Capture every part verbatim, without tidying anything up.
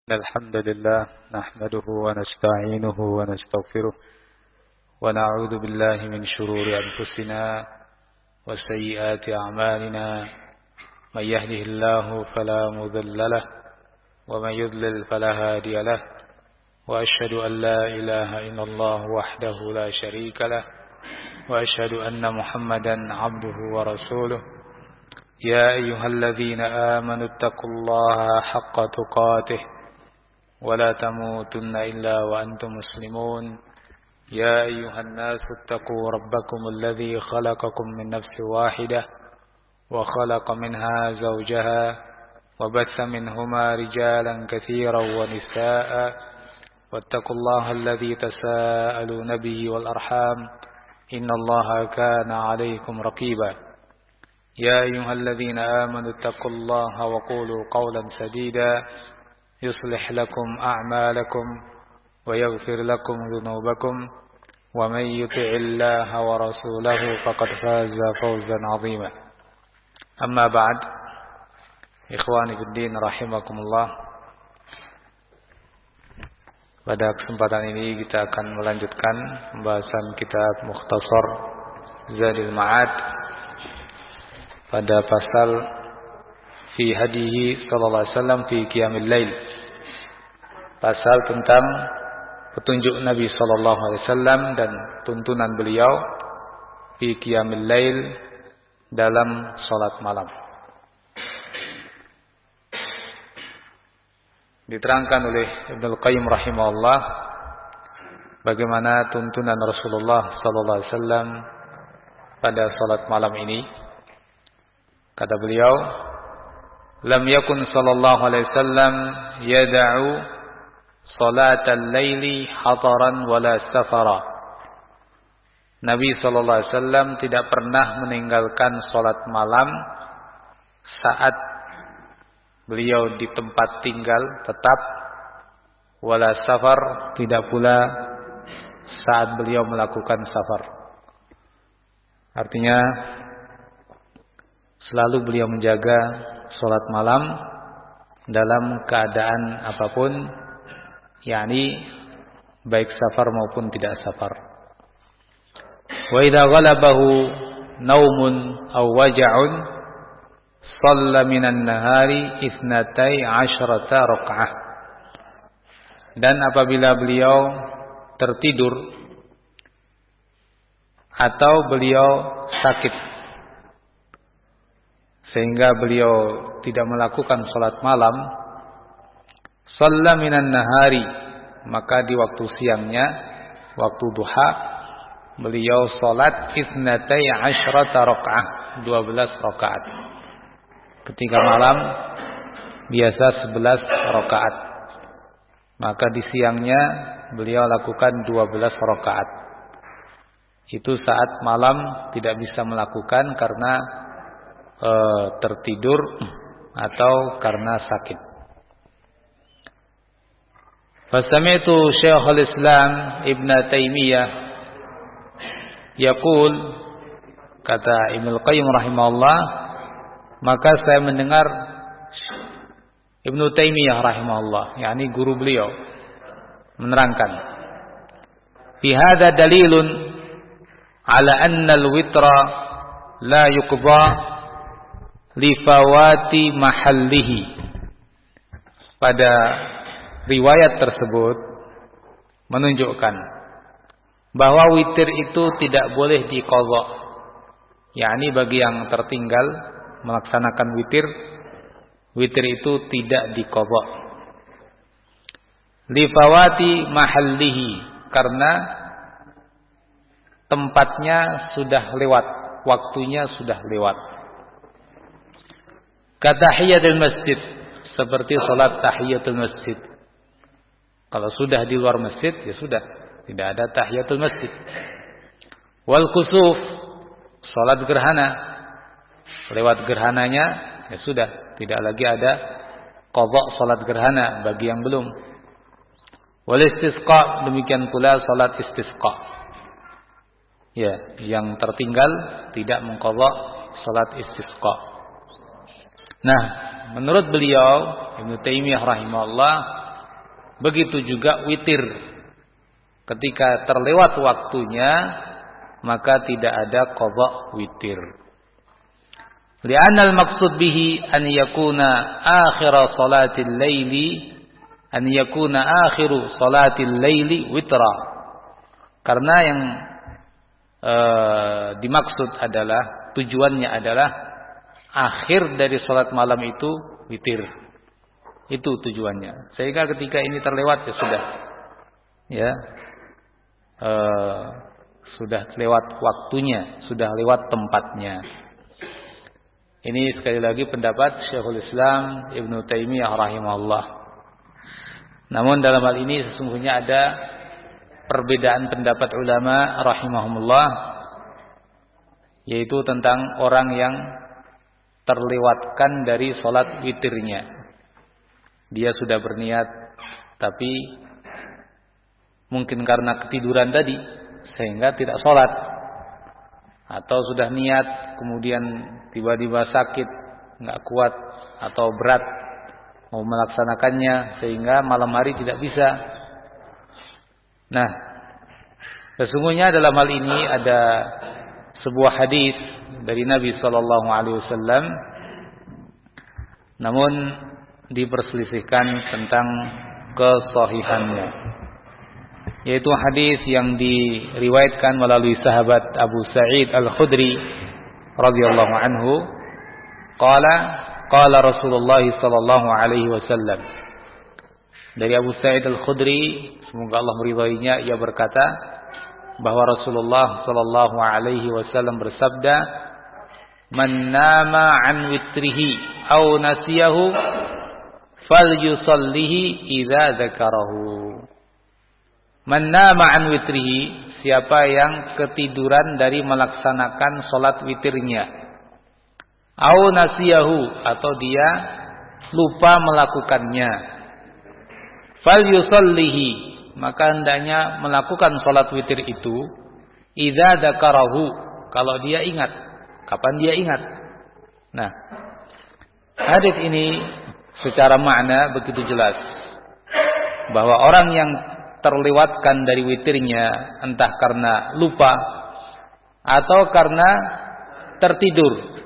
الحمد لله نحمده ونستعينه ونستغفره ونعوذ بالله من شرور أنفسنا وسيئات أعمالنا من يهده الله فلا مضل له ومن يضلل فلا هادي له وأشهد أن لا إله إلا الله وحده لا شريك له وأشهد أن محمدا عبده ورسوله يا أيها الذين آمنوا اتقوا الله حق تقاته ولا تموتن إلا وأنتم مسلمون يا أيها الناس اتقوا ربكم الذي خلقكم من نفس واحدة وخلق منها زوجها وبث منهما رجالا كثيرا ونساء واتقوا الله الذي تساءلون به والأرحام إن الله كان عليكم رقيبا يا أيها الذين آمنوا اتقوا الله وقولوا قولا سديدا يصلح لكم أعمالكم ويغفر لكم ذنوبكم ومن يطع الله ورسوله فقد فاز فوزا عظيما أما بعد إخواني في الدين رحمكم الله. Pada kesempatan ini kita akan melanjutkan pembahasan kitab Mukhtasar Zadil Ma'ad pada pasal fi hadihi sallallahu alaihi wasallam fi qiyamil lail. Pasal tentang petunjuk Nabi sallallahu alaihi wasallam dan tuntunan beliau fi qiyamil lail dalam salat malam. Diterangkan oleh Ibnu Qayyim rahimahullah bagaimana tuntunan Rasulullah sallallahu alaihi wasallam pada salat malam ini. Kata beliau, lam yakun sallallahu alaihi wasallam yad'u salatal laili hadaran wala safara. Nabi sallallahu alaihi wasallam tidak pernah meninggalkan salat malam saat beliau di tempat tinggal tetap, wala safar, tidak pula saat beliau melakukan safar. Artinya selalu beliau menjaga salat malam dalam keadaan apapun, yakni baik safar maupun tidak safar. Wa idza ghalabahu naumun aw waja'un shalla minan nahari itsnatai asyrata rakaah. Dan apabila beliau tertidur atau beliau sakit sehingga beliau tidak melakukan salat malam, shalla minan nahari, maka di waktu siangnya, waktu duha, beliau salat itsnatai asyrata rakaah, dua belas rakaat. Ketika malam biasa sebelas rakaat, maka di siangnya beliau lakukan dua belas rakaat. Itu saat malam tidak bisa melakukan karena e, tertidur atau karena sakit. Fasami'tu Syekhul Islam Ibn Taimiyah yaqul, kata Ibnu Qayyim rahimahullah, maka saya mendengar Ibnu Taimiyah rahimahullah, yakni guru beliau, menerangkan, fi hadza dalilun ala anna al-witra la yuqda li fawati mahallihi. Pada riwayat tersebut menunjukkan bahwa witir itu tidak boleh diqadha, yakni bagi yang tertinggal melaksanakan witir, witir itu tidak diqadha. Li fawati mahallihi, karena tempatnya sudah lewat, waktunya sudah lewat. Katahiyatul masjid, seperti salat tahiyatul masjid. Kalau sudah di luar masjid, ya sudah, tidak ada tahiyatul masjid. Wal kusuf, salat gerhana, lewat gerhananya, ya sudah, tidak lagi ada qadha salat gerhana bagi yang belum. Wal istisqa, demikian pula salat istisqa. Ya, yang tertinggal tidak mengqadha salat istisqa. Nah, menurut beliau Ibnu Taimiyah rahimahullah, Begitu juga witir. Ketika terlewat waktunya, maka tidak ada qadha witir. Li'anna al-maqsud bihi an yakuna akhir salatil laili an yakuna akhiru salatil laili witra. Karena yang e, dimaksud adalah, tujuannya adalah akhir dari salat malam itu witir. Itu tujuannya. Sehingga ketika ini terlewat ya sudah. Ya. E, sudah lewat waktunya, sudah lewat tempatnya. Ini sekali lagi pendapat Syekhul Islam Ibnu Taimiyah rahimahullah. Namun dalam hal ini sesungguhnya ada perbedaan pendapat ulama rahimahumullah, yaitu tentang orang yang terlewatkan dari salat witirnya. Dia sudah berniat tapi mungkin karena ketiduran tadi sehingga tidak salat, atau sudah niat kemudian tiba-tiba sakit, enggak kuat atau berat mau melaksanakannya sehingga malam hari tidak bisa. Nah, sesungguhnya dalam hal ini ada sebuah hadis dari Nabi sallallahu alaihi wasallam, namun diperselisihkan tentang kesahihannya, yaitu hadis yang diriwayatkan melalui sahabat Abu Sa'id Al-Khudri radhiyallahu anhu, qala qala Rasulullah sallallahu alaihi wasallam. Dari Abu Sa'id Al-Khudri, semoga Allah meridainya, ia berkata bahwa Rasulullah sallallahu alaihi wasallam bersabda, "Man nama an witrihi aw nasiyahu falyusallihi idza dzakarahu." Man nama an witrihi, siapa yang ketiduran dari melaksanakan salat witirnya, aw nasiyahu, atau dia lupa melakukannya, falyusallihi, maka hendaknya melakukan salat witir itu idza dzakarahu, kalau dia ingat. Kapan dia ingat? Nah, hadis ini secara makna begitu jelas bahwa orang yang terlewatkan dari witirnya entah karena lupa atau karena tertidur,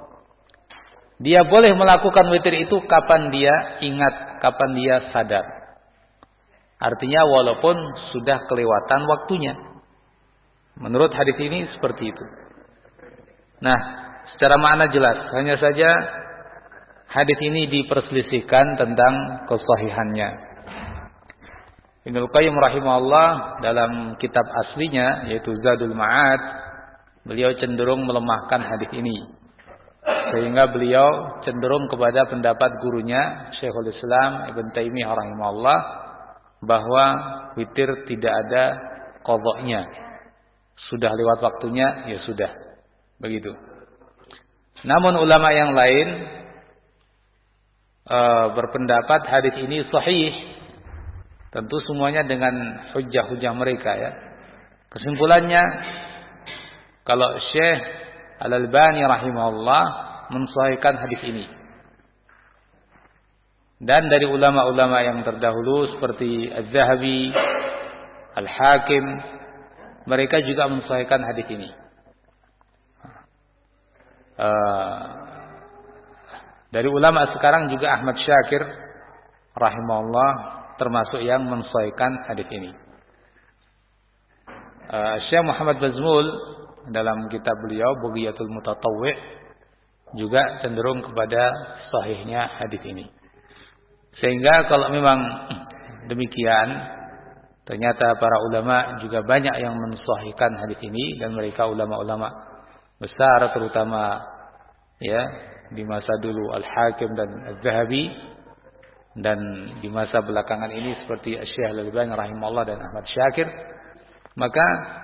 dia boleh melakukan witir itu kapan dia ingat, kapan dia sadar. Artinya walaupun sudah kelewatan waktunya. Menurut hadis ini seperti itu. Nah, secara makna jelas, hanya saja hadis ini diperselisihkan tentang kesahihannya. Ibnu Qayyim rahimahullah dalam kitab aslinya yaitu Zadul Ma'ad, beliau cenderung melemahkan hadis ini, sehingga beliau cenderung kepada pendapat gurunya Syekhul Islam Ibnu Taimiyah rahimahullah bahwa witir tidak ada qadha'nya. Sudah lewat waktunya, ya sudah. Begitu. Namun ulama yang lain e, berpendapat hadis ini sahih. Tentu semuanya dengan hujah-hujah mereka ya. Kesimpulannya, kalau Syekh Al-Albani rahimahullah mensahihkan hadis ini. Dan dari ulama-ulama yang terdahulu seperti Az-Zahabi, Al-Hakim, mereka juga mensahihkan hadis ini. Uh, dari ulama sekarang juga Ahmad Syakir rahimahullah termasuk yang mensahihkan hadis ini. Uh, Syekh Muhammad Bazmul dalam kitab beliau Bughiyatul Mutatawwi' juga cenderung kepada sahihnya hadis ini. Sehingga kalau memang demikian, ternyata para ulama juga banyak yang mensahihkan hadis ini, dan mereka ulama-ulama besar terutama ya di masa dulu Al-Hakim dan Az-Zahabi, dan di masa belakangan ini seperti Syekh Al-Albani rahimahullah dan Ahmad Syakir. Maka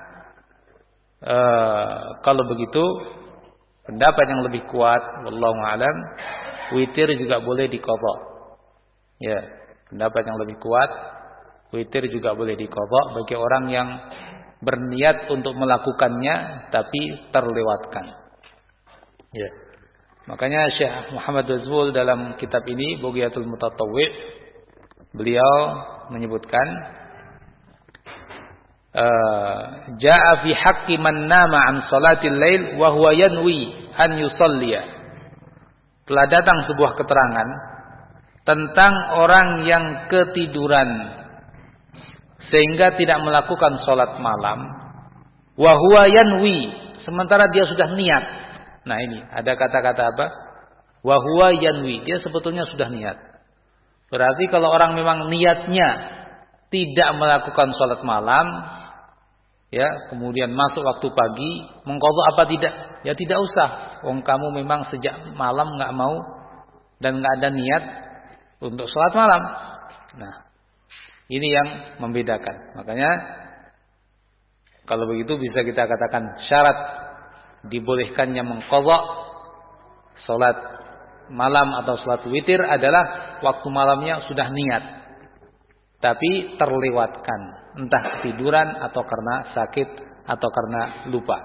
ee, kalau begitu pendapat yang lebih kuat wallahu a'lam, witir juga boleh diqadha. Ya, pendapat yang lebih kuat, witir juga boleh diqadha bagi orang yang berniat untuk melakukannya tapi terlewatkan. Ya. Makanya Syekh Muhammad Bazmul dalam kitab ini Bughiyatul Mutatawwi' beliau menyebutkan uh, jaa fi haqqi man nama an salatil lail wa huwa yanwi an yusalliya. Telah datang sebuah keterangan tentang orang yang ketiduran sehingga tidak melakukan salat malam, wa huwa yanwi, sementara dia sudah niat. Nah, ini ada kata-kata apa? Wa huwa yanwi, dia sebetulnya sudah niat. Berarti kalau orang memang niatnya tidak melakukan sholat malam, ya, kemudian masuk waktu pagi, mengqadha apa tidak? Ya tidak usah. Wong kamu memang sejak malam nggak mau dan nggak ada niat untuk sholat malam. Nah, ini yang membedakan. Makanya kalau begitu bisa kita katakan syarat dibolehkannya mengqadha sholat malam atau sholat witir adalah waktu malamnya sudah niat, tapi terlewatkan, entah ketiduran atau karena sakit atau karena lupa.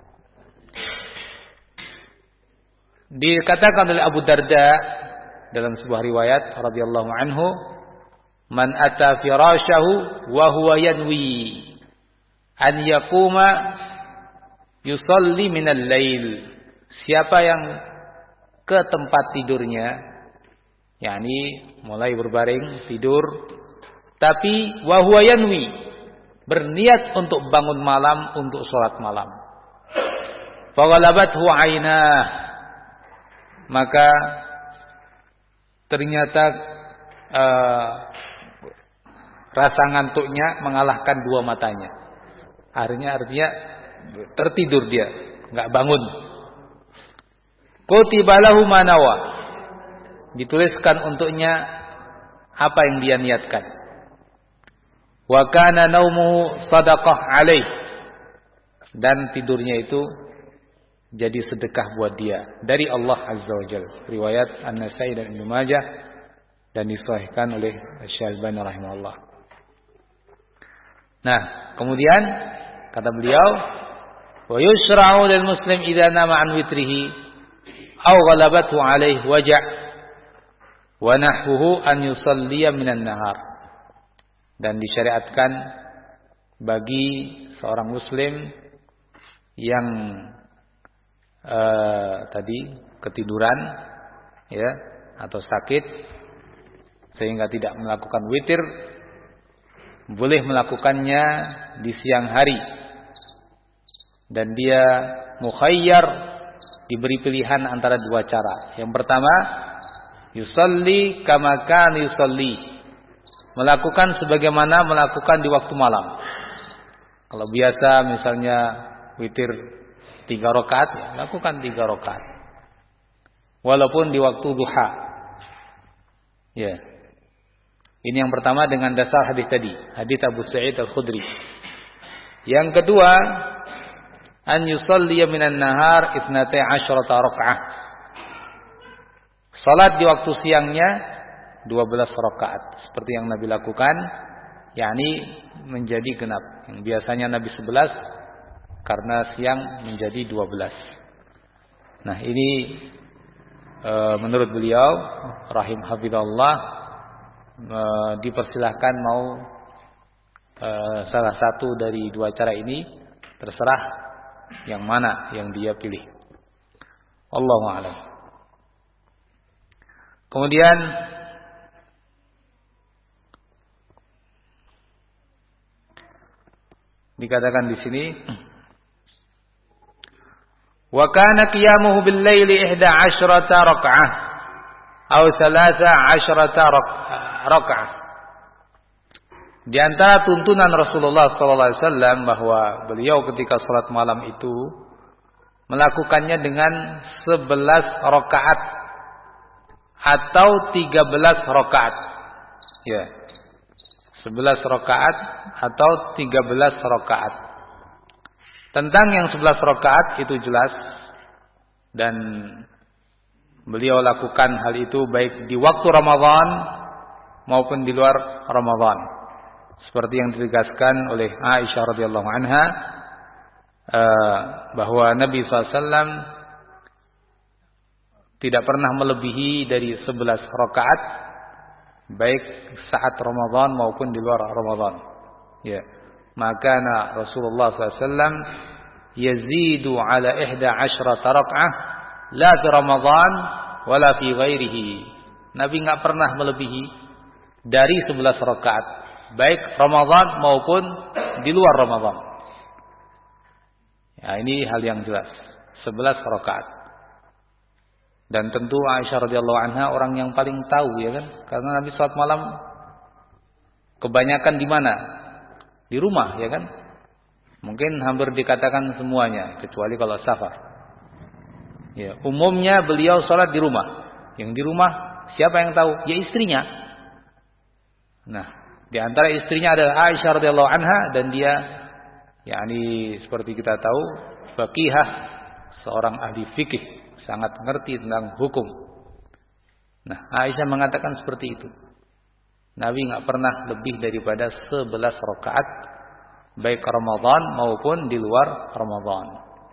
Dikatakan oleh Abu Darda dalam sebuah riwayat radhiyallahu anhu, man ata firashahu wa huwa yanwi an yaquma yusalli minal lail. Siapa yang ke tempat tidurnya, yakni mulai berbaring tidur, tapi wa huwa yanwi, berniat untuk bangun malam untuk sholat malam. Faghalabathu aynah, maka ternyata uh, rasa ngantuknya mengalahkan dua matanya. Artinya artinya tertidur dia, nggak bangun. Kutiba lahu ma nawa, dituliskan untuknya apa yang dia niatkan. Wa kana naumuhu shadaqah alaih, dan tidurnya itu jadi sedekah buat dia dari Allah Azza wa Jalla. Riwayat An-Nasa'i dan Ibnu Majah dan disahihkan oleh Asy-Syalbani rahimahullah. Nah, kemudian kata beliau, wa yusra'u lil muslim idza nama an witrihi aw ghalabathu alaihi waja' wa nahwuhu an yusalliya minan nahar. Dan disyariatkan bagi seorang muslim yang uh, tadi ketiduran, ya, atau sakit sehingga tidak melakukan witir, boleh melakukannya di siang hari, dan dia mukhayyar, diberi pilihan antara dua cara. Yang pertama, yusalli kama kana yusalli, melakukan sebagaimana melakukan di waktu malam. Kalau biasa misalnya witir tiga rakaat, ya, lakukan tiga rakaat, walaupun di waktu duha. Ya, ini yang pertama dengan dasar hadis tadi, hadis Abu Sa'id Al-Khudri. Yang kedua, an yusalliya minan nahar ithnata asyrata raka'ah, salat di waktu siangnya dua belas rakaat seperti yang Nabi lakukan, yakni menjadi genap. Yang biasanya Nabi sebelas, karena siang menjadi dua belas. Nah, ini e, menurut beliau rahim hafizallah, e, dipersilahkan mau e, salah satu dari dua cara ini, terserah yang mana yang dia pilih. Allahu a'lam. Kemudian dikatakan di sini, wa kana qiyamuhu bil laili ihda asyrata raka'ah aw thalatha asyrata raka'ah. Di antara tuntunan Rasulullah sallallahu alaihi wasallam bahwa beliau ketika salat malam itu melakukannya dengan sebelas rakaat atau tiga belas rakaat. Ya. sebelas rakaat atau tiga belas rakaat. Tentang yang sebelas rakaat itu jelas, dan beliau lakukan hal itu baik di waktu Ramadan maupun di luar Ramadan. Seperti yang ditegaskan oleh Aisyah radhiyallahu anha, bahwa Nabi shallallahu alaihi wasallam tidak pernah melebihi dari sebelas rakaat baik saat Ramadan maupun di luar Ramadan. Ya, maka Rasulullah sallallahu alaihi wasallam yazidu ala ihda asyrata rak'ah la fi Ramadan wala fi ghairihi. Nabi enggak pernah melebihi dari sebelas rakaat, baik Ramadan maupun di luar Ramadan. Ya, ini hal yang jelas, sebelas rakaat. Dan tentu Aisyah radhiyallahu anha orang yang paling tahu, ya kan? Karena Nabi salat malam kebanyakan di mana? Di rumah, ya kan? Mungkin hampir dikatakan semuanya, kecuali kalau safar. Ya, umumnya beliau salat di rumah. Yang di rumah siapa yang tahu? Ya istrinya. Nah, di antara istrinya adalah Aisyah radhiyallahu anha, dan dia yakni seperti kita tahu faqihah, seorang ahli fikih, sangat mengerti tentang hukum. Nah, Aisyah mengatakan seperti itu. Nabi enggak pernah lebih daripada sebelas rakaat baik Ramadan maupun di luar Ramadan.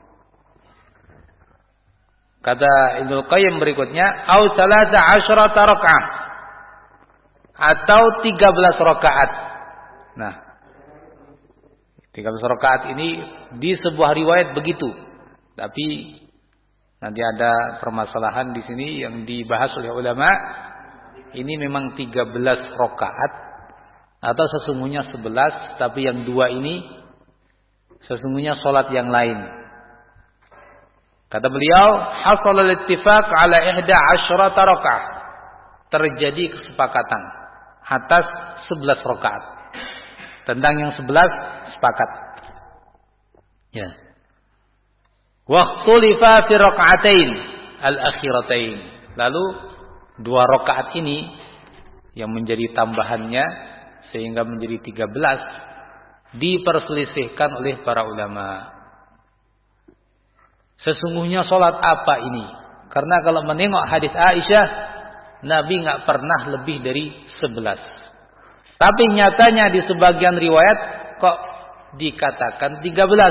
Kata Ibnu Qayyim berikutnya, au salasa asyrata rakaat, atau tiga belas rakaat. Nah, tiga belas rakaat ini di sebuah riwayat begitu. Tapi nanti ada permasalahan di sini yang dibahas oleh ulama. Ini memang tiga belas rakaat atau sesungguhnya sebelas, tapi yang dua ini sesungguhnya salat yang lain. Kata beliau, hasal al-ittifaq ala ihda asyrata rakaat. Terjadi kesepakatan atas sebelas rakaat. Tentang yang sebelas sepakat. Ya. Waqtulifa fi raka'atain al-akhiratain. Lalu dua rakaat ini yang menjadi tambahannya sehingga menjadi tiga belas diperselisihkan oleh para ulama. Sesungguhnya salat apa ini? Karena kalau menengok hadis Aisyah, Nabi enggak pernah lebih dari sebelas. Tapi nyatanya di sebagian riwayat kok dikatakan tiga belas.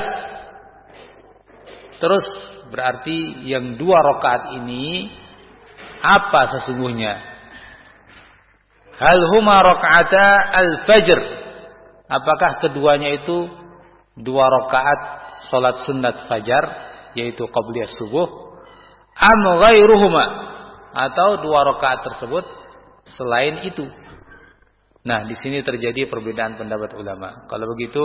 Terus berarti yang dua rakaat ini apa sesungguhnya? Hal huma raka'ata al-fajr? Apakah keduanya itu dua rakaat salat sunat fajar, yaitu qabliyah subuh? Am ghairuhuma? Atau dua rakaat tersebut selain itu? Nah, di sini terjadi perbedaan pendapat ulama. Kalau begitu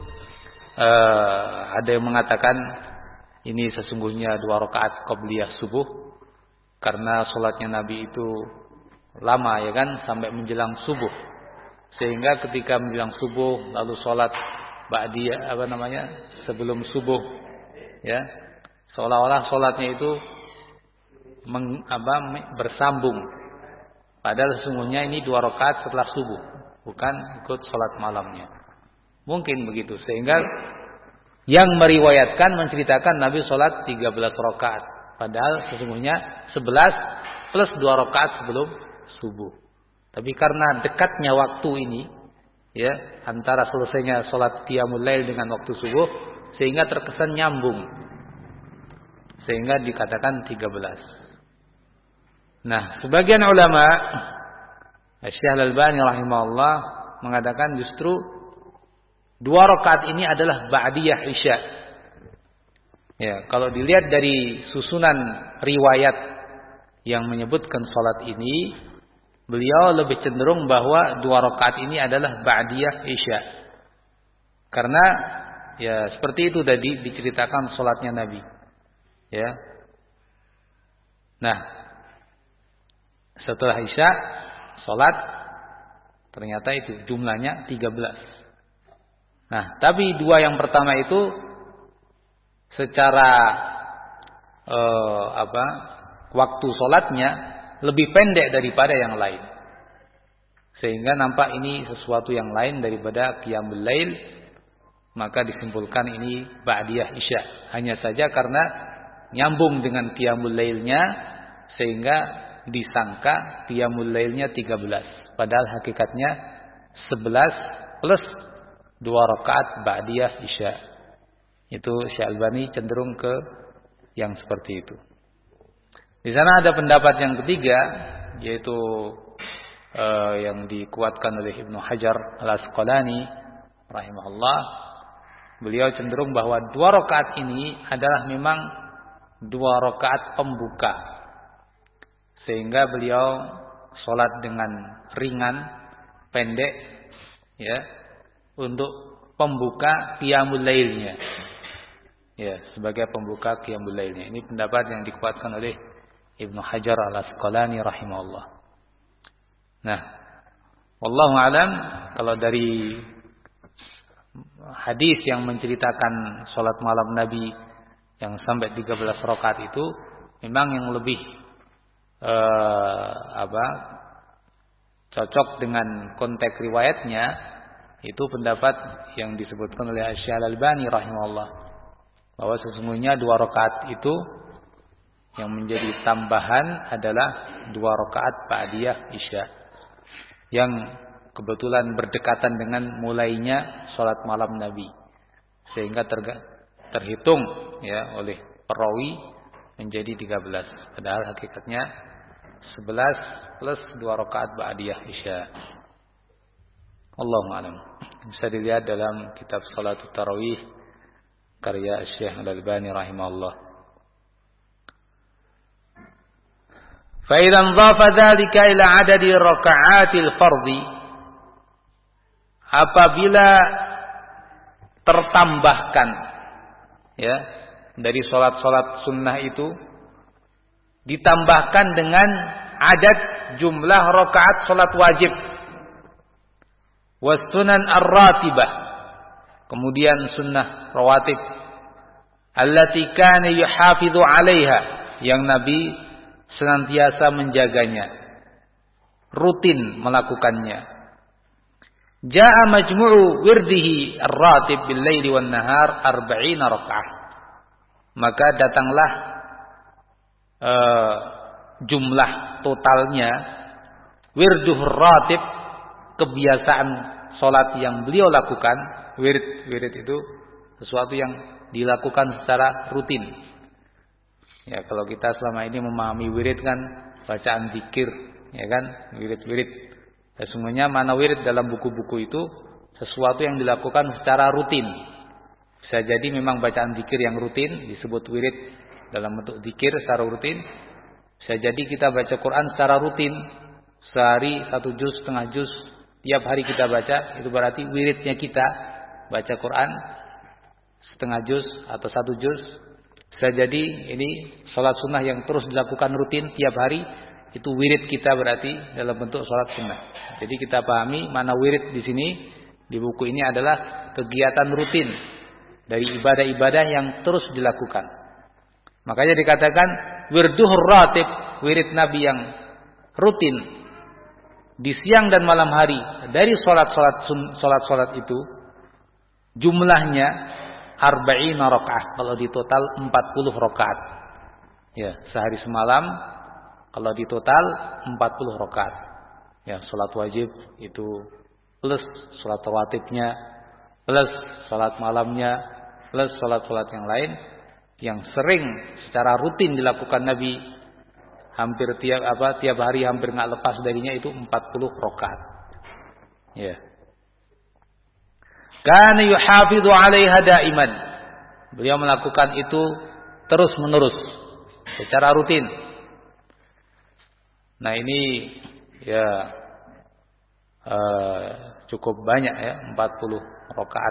uh, ada yang mengatakan ini sesungguhnya dua rakaat qabliyah subuh karena salatnya Nabi itu lama, ya kan, sampai menjelang subuh. Sehingga ketika menjelang subuh lalu salat ba'diyah apa namanya? sebelum subuh, ya. Seolah-olah salatnya itu meng, apa, bersambung. Padahal sesungguhnya ini dua rakaat setelah subuh, bukan ikut salat malamnya. Mungkin begitu, sehingga yang meriwayatkan menceritakan Nabi salat tiga belas rakaat, padahal sesungguhnya sebelas plus dua rakaat sebelum subuh. Tapi karena dekatnya waktu ini, ya, antara selesainya salat qiyamul lail dengan waktu subuh, sehingga terkesan nyambung. Sehingga dikatakan tiga belas. Nah, sebagian ulama, Syekh Al-Albani rahimahullah mengatakan justru dua rakaat ini adalah ba'diyah isya. Ya, kalau dilihat dari susunan riwayat yang menyebutkan salat ini, beliau lebih cenderung bahwa dua rakaat ini adalah ba'diyah isya. Karena ya seperti itu tadi diceritakan salatnya Nabi. Ya. Nah, setelah isya salat ternyata itu jumlahnya tiga belas. Nah, tapi dua yang pertama itu secara eh, apa? waktu salatnya lebih pendek daripada yang lain. Sehingga nampak ini sesuatu yang lain daripada qiyamul lail, maka disimpulkan ini ba'diyah isya. Hanya saja karena nyambung dengan qiyamul lailnya sehingga disangka qiyamul lailnya tiga belas. Padahal hakikatnya sebelas plus dua rakaat ba'diyah isya. Itu Syekh Albani cenderung ke yang seperti itu. Di sana ada pendapat yang ketiga, yaitu uh, yang dikuatkan oleh Ibnu Hajar Al-Asqalani rahimahullah, beliau cenderung bahwa dua rakaat ini adalah memang dua rakaat pembuka, sehingga beliau sholat dengan ringan, pendek, ya, untuk pembuka qiyamul lailnya, ya, sebagai pembuka qiyamul lailnya. Ini pendapat yang dikuatkan oleh Ibnu Hajar Al-Asqalani rahimahullah. Nah, wallahu alam, kalau dari hadis yang menceritakan sholat malam Nabi yang sampai tiga belas rakaat itu memang yang lebih eh, apa cocok dengan konteks riwayatnya, itu pendapat yang disebutkan oleh Asy-Syalbani rahimahullah, bahwa sesungguhnya dua rakaat itu yang menjadi tambahan adalah dua rakaat ba'diyah isya yang kebetulan berdekatan dengan mulainya sholat malam Nabi, sehingga terga, terhitung ya oleh perawi menjadi tiga belas, padahal hakikatnya sebelas plus dua rakaat ba'diyah isya. Allahu a'lam. Bisa dilihat dalam kitab Salatut Tarawih karya Syekh Al-Albani rahimahullah. Fa idza dhafa dzalika ila adadi raka'atil fardhi, apabila tertambahkan ya dari salat-salat sunnah itu ditambahkan dengan adad jumlah rakaat salat wajib was sunan ar-ratibah, kemudian sunnah rawatib allati kana yuhafidhu 'alaiha, yang Nabi senantiasa menjaganya, rutin melakukannya. Jaa majmu'u wirdihi ar-ratib bil laili wan nahar arba'ina raka'ah, maka datanglah uh, jumlah totalnya wirduh ratib, kebiasaan salat yang beliau lakukan. Wirid, wirid itu sesuatu yang dilakukan secara rutin. Ya, kalau kita selama ini memahami wirid kan bacaan zikir, ya kan, wirid-wirid. Sesungguhnya mana wirid dalam buku-buku itu sesuatu yang dilakukan secara rutin. Bisa jadi memang bacaan zikir yang rutin disebut wirid dalam bentuk zikir secara rutin. Bisa jadi kita baca Quran secara rutin, sehari satu juz, setengah juz, tiap hari kita baca, itu berarti wiridnya kita baca Quran setengah juz atau satu juz. Bisa jadi ini sholat sunnah yang terus dilakukan rutin tiap hari, itu wirid kita berarti dalam bentuk sholat sunnah. Jadi kita pahami mana wirid di sini di buku ini adalah kegiatan rutin dari ibadah-ibadah yang terus dilakukan. Makanya dikatakan wirduh ratib, wirid Nabi yang rutin di siang dan malam hari dari sholat-sholat sholat-sholat itu jumlahnya arba'ina rakaat, kalau di total empat puluh rakaat. Ya, sehari semalam kalau di total empat puluh rakaat. Ya, sholat wajib itu plus sholat rawatibnya, plus sholat malamnya, plus sholat-sholat yang lain yang sering secara rutin dilakukan Nabi hampir tiap apa tiap hari, hampir nggak lepas darinya, itu empat puluh rakaat. Ya. Kana yuhafidhu 'alaiha daiman. Beliau melakukan itu terus menerus secara rutin. Nah, ini ya uh, cukup banyak ya, empat puluh rakaat.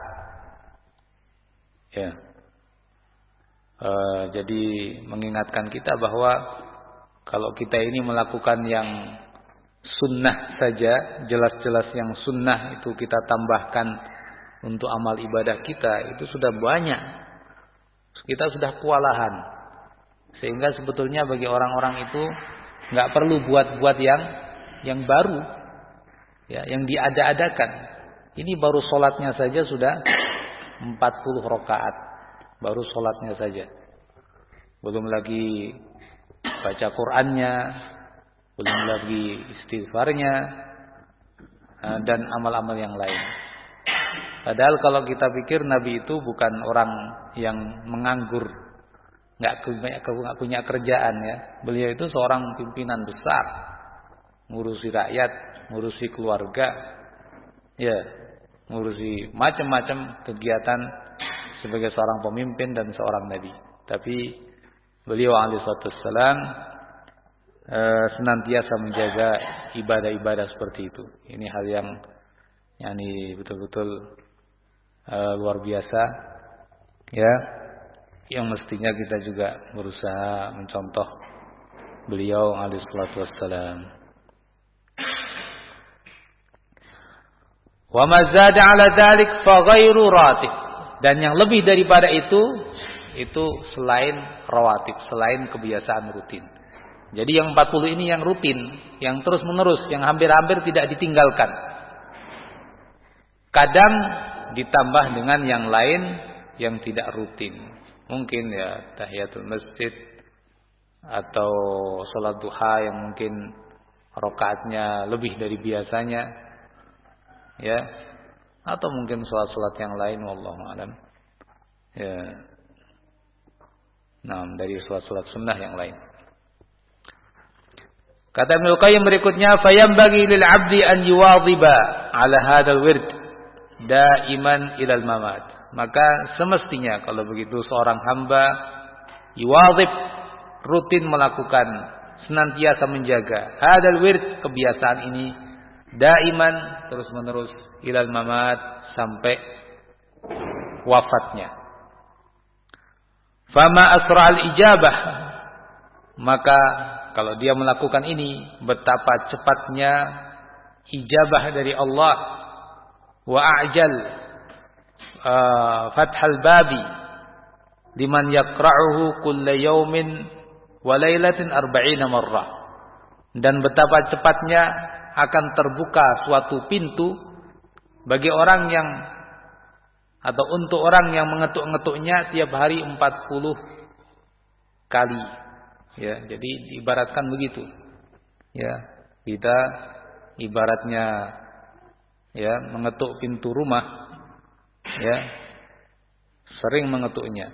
Ya. Uh, jadi mengingatkan kita bahwa kalau kita ini melakukan yang sunnah saja, jelas-jelas yang sunnah itu kita tambahkan untuk amal ibadah kita, itu sudah banyak. Kita sudah kewalahan. Sehingga sebetulnya bagi orang-orang itu nggak perlu buat-buat yang yang baru, ya, yang diada-adakan. Ini baru sholatnya saja sudah empat puluh rakaat, baru sholatnya saja. Belum lagi baca Qur'annya, belum lagi istighfarnya, dan amal-amal yang lain. Padahal kalau kita pikir Nabi itu bukan orang yang menganggur, nggak punya, punya kerjaan ya. Beliau itu seorang pimpinan besar, ngurusi rakyat, ngurusi keluarga, ya, ngurusi macam-macam kegiatan sebagai seorang pemimpin dan seorang nabi. Tapi beliau alaihi wassalam e, senantiasa menjaga ibadah-ibadah seperti itu. Ini hal yang yani betul-betul e, luar biasa, ya, yang mestinya kita juga berusaha mencontoh beliau alaihi wassalam. Wa ma zada 'ala dzalik fa ghairu ratib. Dan yang lebih daripada itu itu selain rawatib, selain kebiasaan rutin. Jadi yang empat puluh ini yang rutin, yang terus-menerus, yang hampir-hampir tidak ditinggalkan. Kadang ditambah dengan yang lain yang tidak rutin. Mungkin ya tahiyatul masjid atau salat duha yang mungkin rakaatnya lebih dari biasanya, ya, atau mungkin salat-salat yang lain, wallahu alam, ya, nah dari salat-salat sunnah yang lain. Kata Ibnu Qayyim berikutnya, fayambagi lil 'abdi an yuwadhiba 'ala hadzal wird daiman ilal mamat. Maka semestinya kalau begitu seorang hamba yuwadhib, rutin melakukan, senantiasa menjaga hadzal wird, kebiasaan ini, daiman, terus menerus, ilal mamat, sampai wafatnya. Fama asra'al ijabah, maka kalau dia melakukan ini, betapa cepatnya ijabah dari Allah. Wa a'jal uh, fathal babi liman yaqra'uhu kulla yawmin wa lailatin arba'ina marrah. Dan betapa cepatnya akan terbuka suatu pintu bagi orang yang atau untuk orang yang mengetuk-ngetuknya tiap hari empat puluh kali. Ya, jadi diibaratkan begitu. Ya, kita ibaratnya ya mengetuk pintu rumah, ya, sering mengetuknya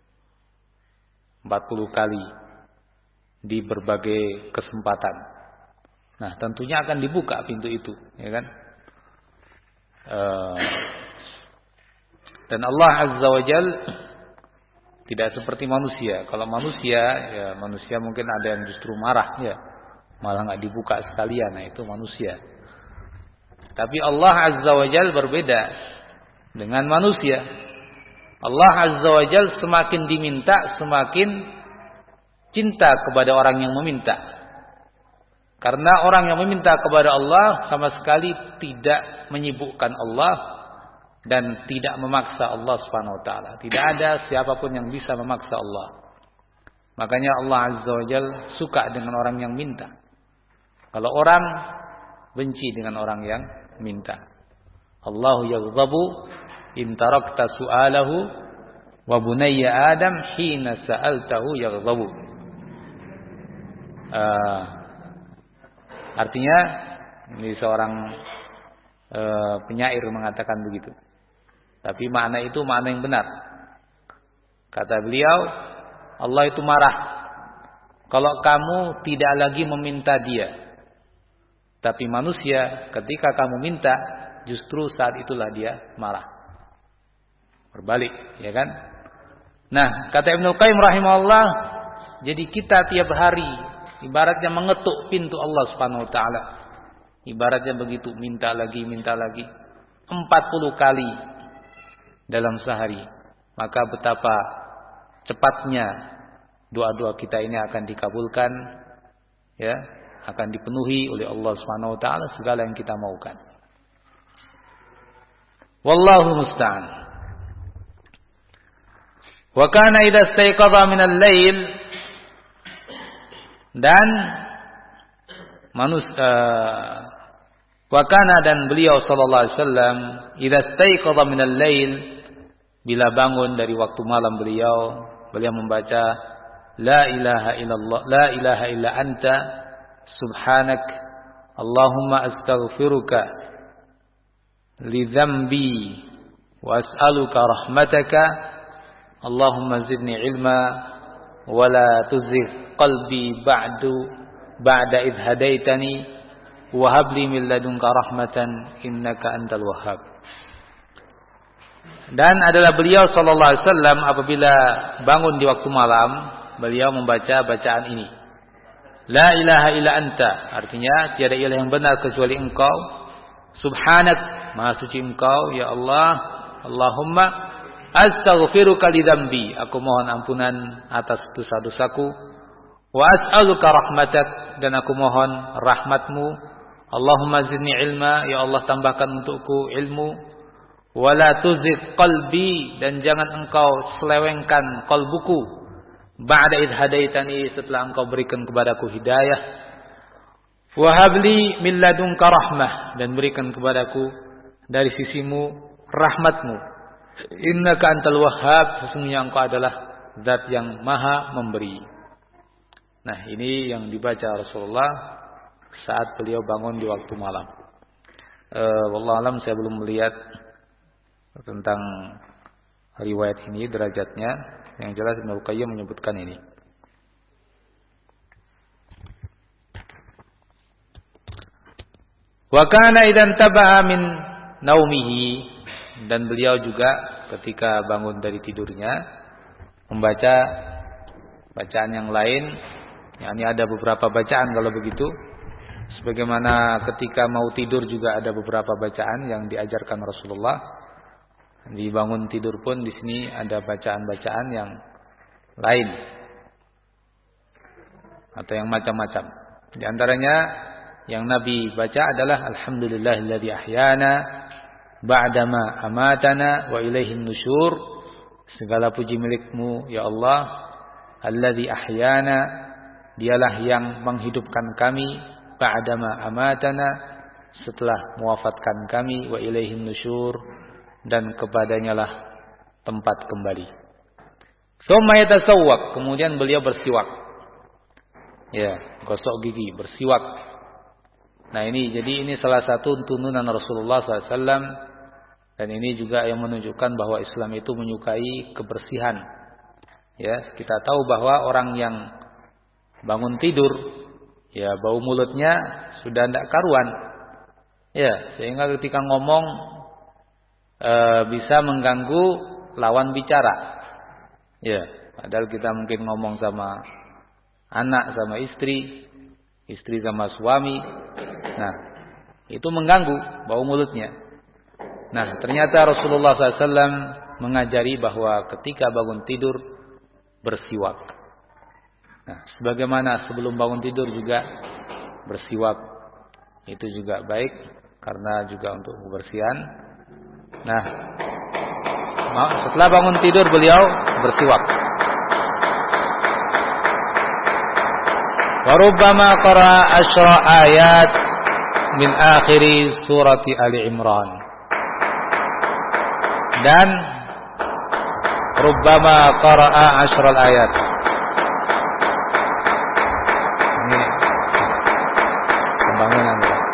empat puluh kali di berbagai kesempatan. Nah, tentunya akan dibuka pintu itu, ya kan? Uh, dan Allah Azza wa Jal tidak seperti manusia. Kalau manusia, ya manusia mungkin ada yang justru marah, ya, malah nggak dibuka sekalian. Nah, itu manusia. Tapi Allah Azza wa Jal berbeda dengan manusia. Allah Azza wa Jal semakin diminta, semakin cinta kepada orang yang meminta. Karena orang yang meminta kepada Allah sama sekali tidak menyibukkan Allah dan tidak memaksa Allah Subhanahu wa taala. Tidak ada siapapun yang bisa memaksa Allah. Makanya Allah Azza wa Jal suka dengan orang yang minta. Kalau orang benci dengan orang yang minta. Allahu yaghdabu in tarakta su'alahu wa bunayya Adam hina sa'altahu yaghdabu. Uh, artinya ini seorang uh, penyair mengatakan begitu. Tapi makna itu makna yang benar. Kata beliau, Allah itu marah kalau kamu tidak lagi meminta dia. Tapi manusia ketika kamu minta, justru saat itulah dia marah. Berbalik, ya kan? Nah, kata Ibnu Qayyim rahimahullah, jadi kita tiap hari ibaratnya mengetuk pintu Allah Subhanahu wa taala. Ibaratnya begitu, minta lagi, minta lagi empat puluh kali dalam sehari. Maka betapa cepatnya doa-doa kita ini akan dikabulkan, ya, akan dipenuhi oleh Allah Subhanahu wa taala segala yang kita maukan. Wallahu musta'an. Wa kana idza istayqadha min al-lail, dan manusia wa kana dan beliau sallallahu alaihi wasallam idza istayqadha min al-lail, bila bangun dari waktu malam beliau beliau membaca la ilaha illallah la ilaha illa anta subhanak Allahumma astaghfiruka li dzambi wa as'aluka rahmataka Allahumma zidni ilma wa la tuzigh qalbi ba'du ba'da idh hadaitani wa hab li min ladunka rahmatan innaka antal wahhab. Dan adalah beliau sallallahu alaihi wasallam apabila bangun di waktu malam, beliau membaca bacaan ini. La ilaha illa anta, artinya tiada ilah yang benar kecuali Engkau. Subhanak, maha suci Engkau ya Allah. Allahumma astaghfiruka li dzambi, aku mohon ampunan atas dosa-dosaku. Wa as'aluka rahmatak, dan aku mohon rahmatmu. Allahumma zidni ilma, ya Allah tambahkan untukku ilmu. Wala tuzigh qalbi, dan jangan engkau selewengkan qalbuku. Ba'da idh hadaitani, setelah engkau berikan kepadaku hidayah. Wa habli min ladunka rahmah, dan berikan kepadaku dari sisimu rahmatmu. Innaka antal wahhab, sesungguhnya engkau adalah zat yang maha memberi. Nah, ini yang dibaca Rasulullah saat beliau bangun di waktu malam. Uh, wallahu alam, saya belum melihat tentang riwayat ini derajatnya. Yang jelas Ibnu Qayyim menyebutkan ini. Wa kana idan tabaha min naumihi, dan beliau juga ketika bangun dari tidurnya membaca bacaan yang lain. Yani ada beberapa bacaan kalau begitu. Sebagaimana ketika mau tidur juga ada beberapa bacaan yang diajarkan Rasulullah. Di bangun tidur pun di sini ada bacaan-bacaan yang lain atau yang macam-macam. Di antaranya yang Nabi baca adalah Alhamdulillahilladzi ahyana ba'dama amatana wa ilaihin nusyur. Segala puji milikmu ya Allah. Alladzi ahyana, dialah yang menghidupkan kami, ba'dama amatana, setelah mewafatkan kami, wa ilaihin nusyur, dan kepadanya lah tempat kembali. Tsumma yatasawwak, kemudian beliau bersiwak. Ya, gosok gigi, bersiwak. Nah ini, jadi ini salah satu tuntunan Rasulullah shallallahu alaihi wasallam. Dan ini juga yang menunjukkan bahwa Islam itu menyukai kebersihan. Ya, kita tahu bahwa orang yang bangun tidur, ya bau mulutnya sudah tidak karuan. Ya, sehingga ketika ngomong e, bisa mengganggu lawan bicara. Ya, padahal kita mungkin ngomong sama anak sama istri, istri sama suami. Nah, itu mengganggu bau mulutnya. Nah, ternyata Rasulullah shallallahu alaihi wasallam mengajari bahwa ketika bangun tidur bersiwak. Nah, sebagaimana sebelum bangun tidur juga bersiwak, itu juga baik karena juga untuk kebersihan. Nah, setelah bangun tidur beliau bersiwak. Wa rubbama qara'a asyra ayat min akhiri surati Ali Imran. Dan rubbama qara'a asyra ayat. Ini pembangunan.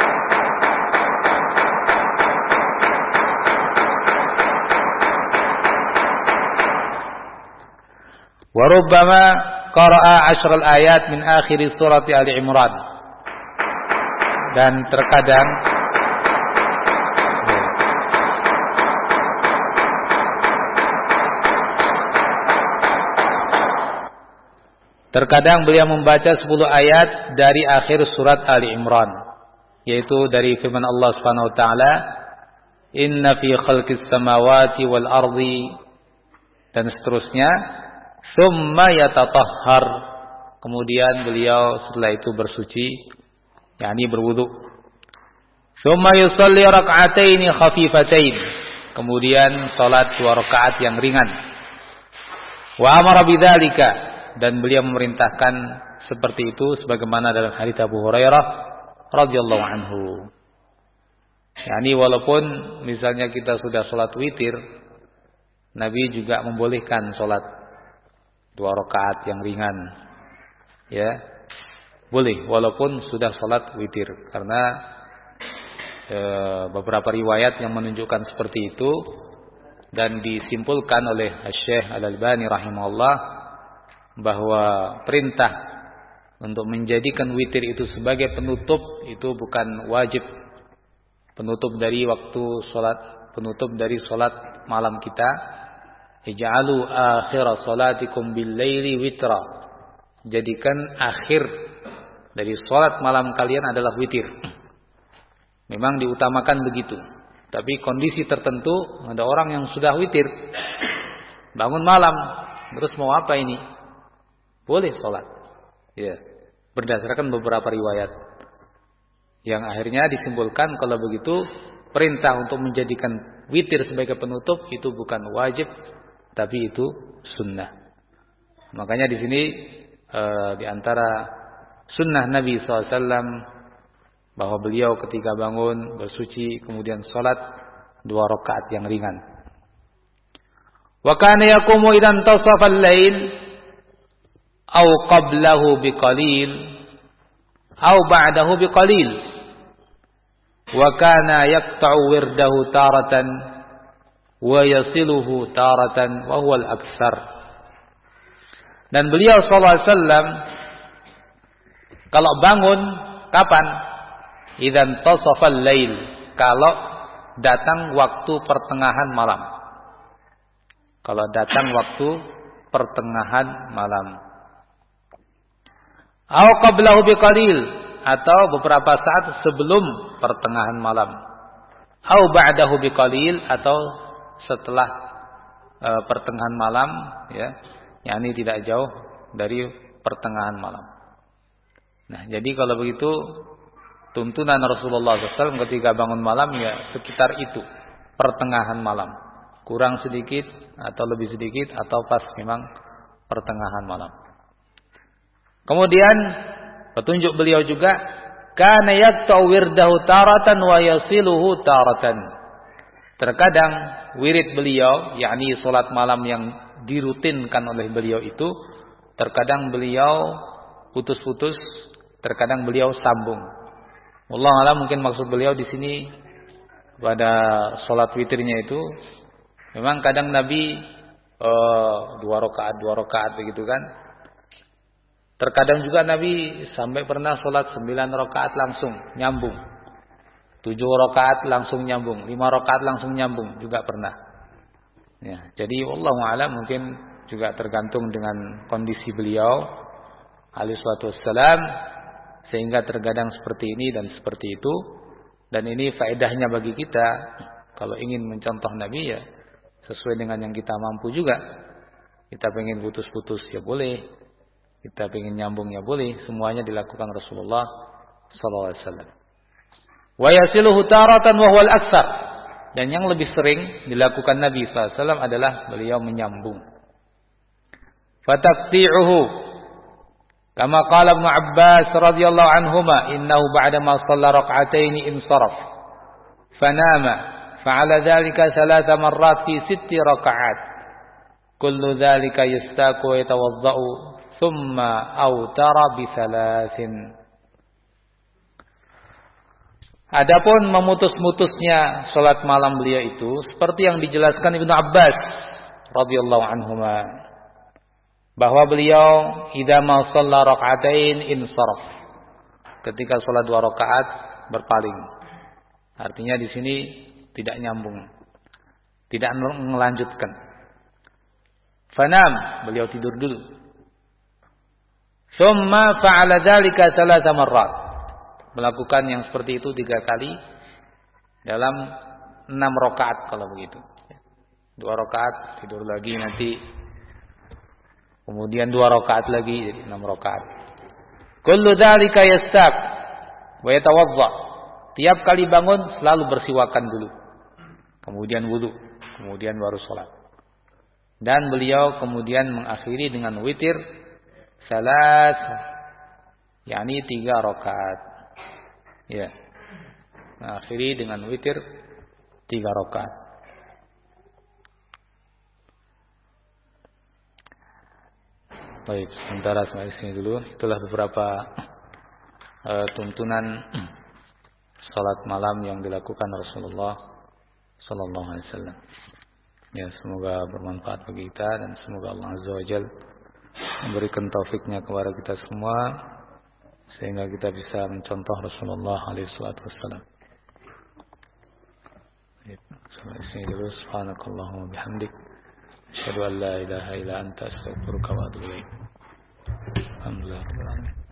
Wa rubbama qara'a asyral ayat min akhir surati Ali Imran. Dan terkadang Terkadang beliau membaca sepuluh ayat dari akhir surat Ali Imran, yaitu dari firman Allah Subhanahu wa taala, "Inna fi khalqis samawati wal ardi," dan seterusnya. Tsumma yatatahhar, kemudian beliau setelah itu bersuci, yakni berwudu. Tsumma yusalli rak'ataini khafifatain, kemudian salat dua rakaat yang ringan. Wa amara bidzalika, dan beliau memerintahkan seperti itu sebagaimana dalam hadits Abu Hurairah radhiyallahu anhu. Yani walaupun misalnya kita sudah salat witir, Nabi juga membolehkan salat dua rakaat yang ringan. Ya. Boleh walaupun sudah salat witir, karena e, beberapa riwayat yang menunjukkan seperti itu dan disimpulkan oleh Syekh Al-Albani rahimahullah bahwa perintah untuk menjadikan witir itu sebagai penutup itu bukan wajib. Penutup dari waktu salat, penutup dari salat malam kita. Ij'alu akhir salatikum bil-laili witra. Jadikan akhir dari salat malam kalian adalah witir. Memang diutamakan begitu. Tapi kondisi tertentu ada orang yang sudah witir, bangun malam, terus mau apa ini? Boleh salat. Ya, berdasarkan beberapa riwayat yang akhirnya disimpulkan kalau begitu perintah untuk menjadikan witir sebagai penutup itu bukan wajib tapi itu sunnah. Makanya di sini e, di antara sunnah Nabi shallallahu alaihi wasallam bahwa beliau ketika bangun bersuci kemudian salat dua rakaat yang ringan. Wa kana yaqumu idan tasafa al-lail أو قبله بقليل أو بعده بقليل وكان يقطع ورده تارة ويصله تارة وهو الأكثر. Dan beliau sallallahu alaihi wasallam kalau bangun kapan? Idzan tasafal lail, kalau datang waktu pertengahan malam. Kalau datang waktu pertengahan malam. Au qablahu biqalil, atau beberapa saat sebelum pertengahan malam. Au ba'dahu biqalil, atau setelah e, pertengahan malam, ya, yakni tidak jauh dari pertengahan malam. Nah, jadi kalau begitu tuntunan Rasulullah shallallahu alaihi wasallam ketika bangun malam ya sekitar itu, pertengahan malam, kurang sedikit atau lebih sedikit atau pas memang pertengahan malam. Kemudian petunjuk beliau juga kana yaqta'u wirdahu taratan wa yasiluhu taratan. Terkadang wirid beliau, yakni salat malam yang dirutinkan oleh beliau itu, terkadang beliau putus-putus, terkadang beliau sambung. Wallahu a'lam, mungkin maksud beliau di sini pada salat witirnya itu memang kadang Nabi uh, dua rakaat dua rakaat begitu kan. Terkadang juga Nabi sampai pernah sholat sembilan rakaat langsung nyambung, tujuh rakaat langsung nyambung, lima rakaat langsung nyambung juga pernah. Ya, jadi wallahu a'lam mungkin juga tergantung dengan kondisi beliau alaihi salatu wassalam, sehingga terkadang seperti ini dan seperti itu. Dan ini faedahnya bagi kita kalau ingin mencontoh Nabi ya sesuai dengan yang kita mampu juga. Kita pengen putus-putus ya boleh. Kita ingin nyambung ya boleh, semuanya dilakukan Rasulullah sallallahu alaihi wasallam. Wa yasiluhu taratan wa huwal aktsar. Dan yang lebih sering dilakukan Nabi sallallahu alaihi wasallam adalah beliau menyambung. Fataqti'uhu kama qala Ibnu Abbas radhiyallahu anhuma innahu ba'da ma shalla rak'ataini insaraf fanama fa'ala dhalika thalatha marrat fi sitti raka'at kullu dhalika yastaqu wa yatawadda'u thumma autara bi thalathin. Adapun memutus-mutusnya salat malam beliau itu seperti yang dijelaskan Ibnu Abbas radhiyallahu anhuma bahwa beliau idza ma shalla rak'atain insaraf, ketika salat dua rakaat berpaling. Artinya di sini tidak nyambung, tidak melanjutkan. Fanam, beliau tidur dulu. Thumma fa'ala dzalika thalatha marrat. Melakukan yang seperti itu tiga kali dalam enam rakaat kalau begitu. Dua rakaat tidur lagi nanti, kemudian dua rakaat lagi jadi enam rakaat. Kullu dzalika yastaq wa yatawadda. Tiap kali bangun selalu bersiwakan dulu. Kemudian wudu, kemudian baru salat. Dan beliau kemudian mengakhiri dengan witir salat, yakni tiga rakaat. Ya. Mengakhiri dengan witir tiga rakaat. Baik, sementara sampai sini dulu. Itulah beberapa uh, tuntunan salat malam yang dilakukan Rasulullah sallallahu alaihi wasallam. Ya, semoga bermanfaat bagi kita dan semoga Allah Azza wa Jalla memberikan taufiknya kepada kita semua sehingga kita bisa mencontoh Rasulullah alaihi wasallam. Sampai sini dulu. Subhanakallahumma bihamdik, asyhadu an la ilaha illa anta, astaghfiruka wa atubu ilaik. Alhamdulillah.